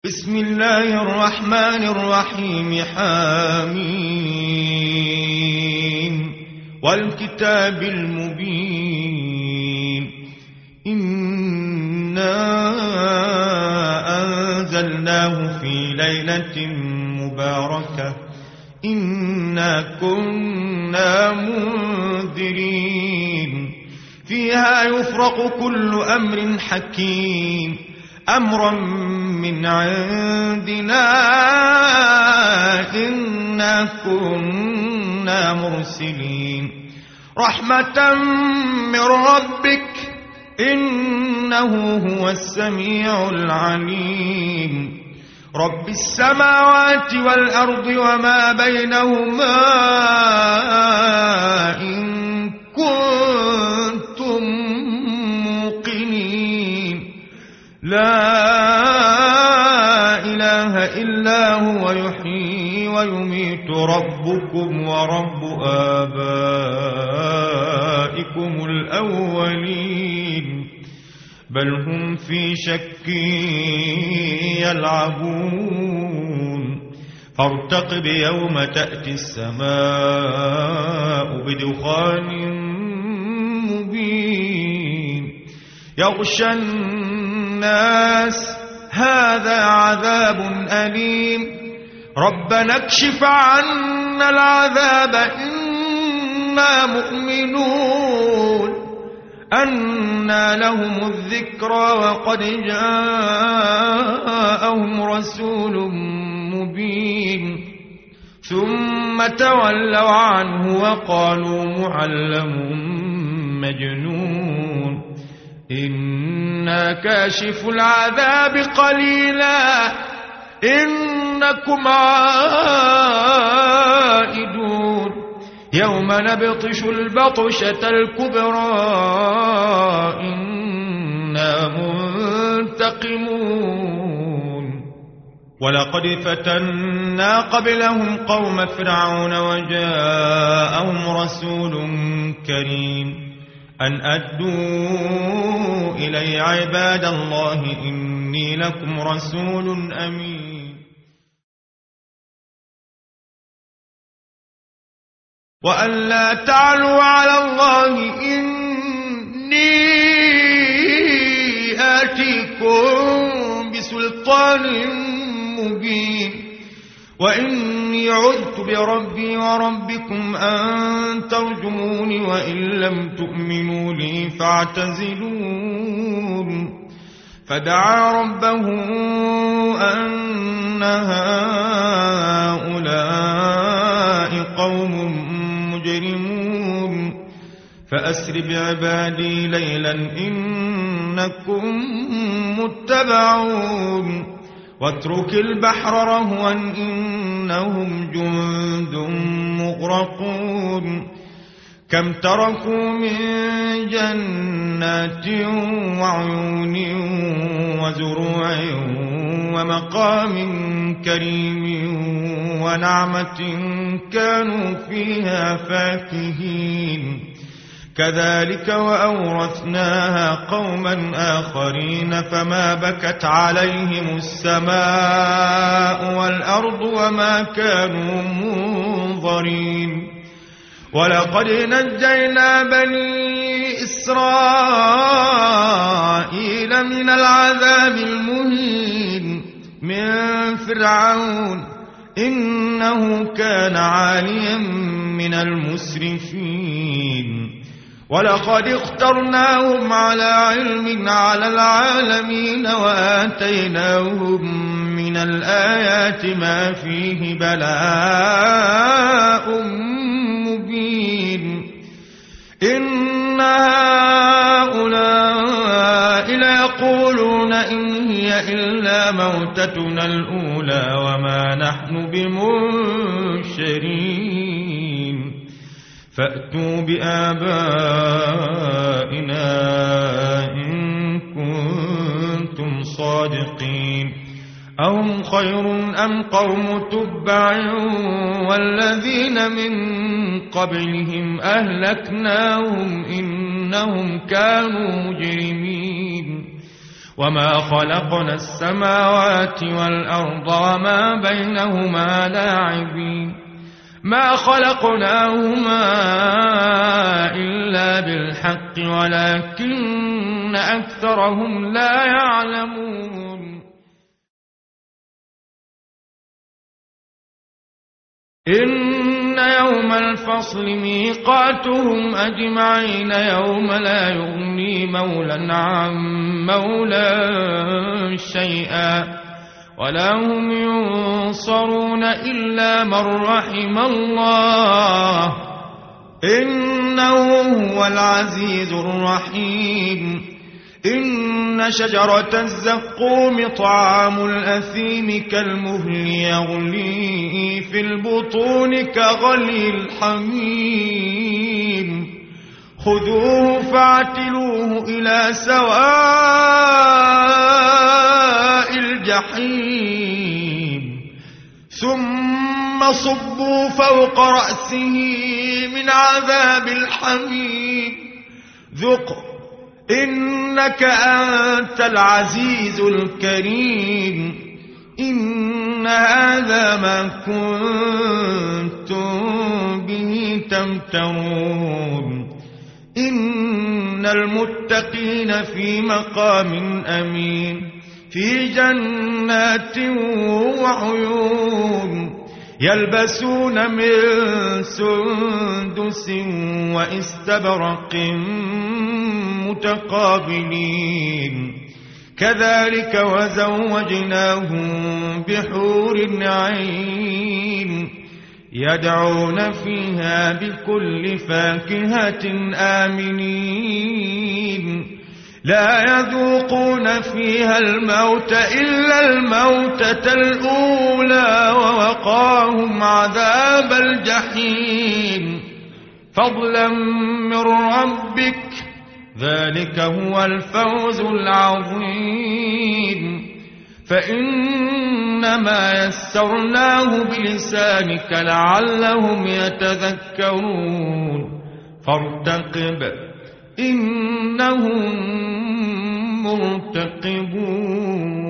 بسم الله الرحمن الرحيم. حميم والكتاب المبين. إنا أنزلناه في ليلة مباركة إنا كنا منذرين فيها يفرق كل أمر حكيم أمرا من عندنا إنا كنا مرسلين رحمة من ربك إنه هو السميع العليم رب السماوات والأرض وما بينهما إن كنتم موقنين لا إله إلا هو يحيي ويميت ربكم ورب آبائكم الأولين بل هم في شك يلعبون فارتقب يوم تأتي السماء بدخان مبين يغشى الناس هذا عذاب أليم ربنا اكشف عنا العذاب إنا مؤمنون أنى لهم الذكرى وقد جاءهم رسول مبين ثم تولوا عنه وقالوا معلم مجنون إنا كاشف العذاب قليلا إنكم عائدون يوم نبطش البطشة الكبرى إنا منتقمون ولقد فتنا قبلهم قوم فرعون وجاءهم رسول كريم أن أدوا إلي عباد الله إني لكم رسول أمين وأن لا تعلوا على الله إني آتيكم بسلطان مبين وإني عذت بربي وربكم أن ترجموني وإن لم تؤمنوا لي فاعتزلون فدعا ربه أن هؤلاء قوم مجرمون فأسر بعبادي ليلا إنكم متبعون واترك البحر رهوا إنهم جند مغرقون كم تركوا من جنات وعيون وزروع ومقام كريم ونعمة كانوا فيها فاكهين كذلك وأورثناها قوما آخرين فما بكت عليهم السماء والأرض وما كانوا منظرين ولقد نجينا بني إسرائيل من العذاب المهين من فرعون إنه كان عاليا من المسرفين ولقد اخترناهم على علم على العالمين وآتيناهم من الآيات ما فيه بلاء مبين إن هؤلاء ليقولون إن هي إلا موتتنا الأولى وما نحن بمنشرين فأتوا بآبائنا إن كنتم صادقين أهم خير أم قوم تبع والذين من قبلهم أهلكناهم إنهم كانوا مجرمين وما خلقنا السماوات والأرض وما بينهما لاعبين ما خلقناهما إلا بالحق ولكن أكثرهم لا يعلمون إن يوم الفصل ميقاتهم أجمعين يوم لا يغني مولا عن مولا شيئا ولا هم ينصرون إلا من رحم الله إنه هو العزيز الرحيم إن شجرة الزقوم طعام الأثيم كالمهل يغلي في البطون كغلي الحميم خذوه فاعتلوه إلى سواء الجحيم ثم صبوا فوق رأسه من عذاب الحميم ذق إنك أنت العزيز الكريم إن هذا ما كنتم به تمترون إن المتقين في مقام أمين في جنات وعيون يلبسون من سندس واستبرق متقابلين كذلك وزوجناهم بحور عين يدعون فيها بكل فاكهة آمنين لا يذوقون فيها الموت إلا الموتة الأولى ووقاهم عذاب الجحيم فضلا من ربك ذلك هو الفوز العظيم فإنما يسرناه بلسانك لعلهم يتذكرون فارتقب إنهم مرتقبون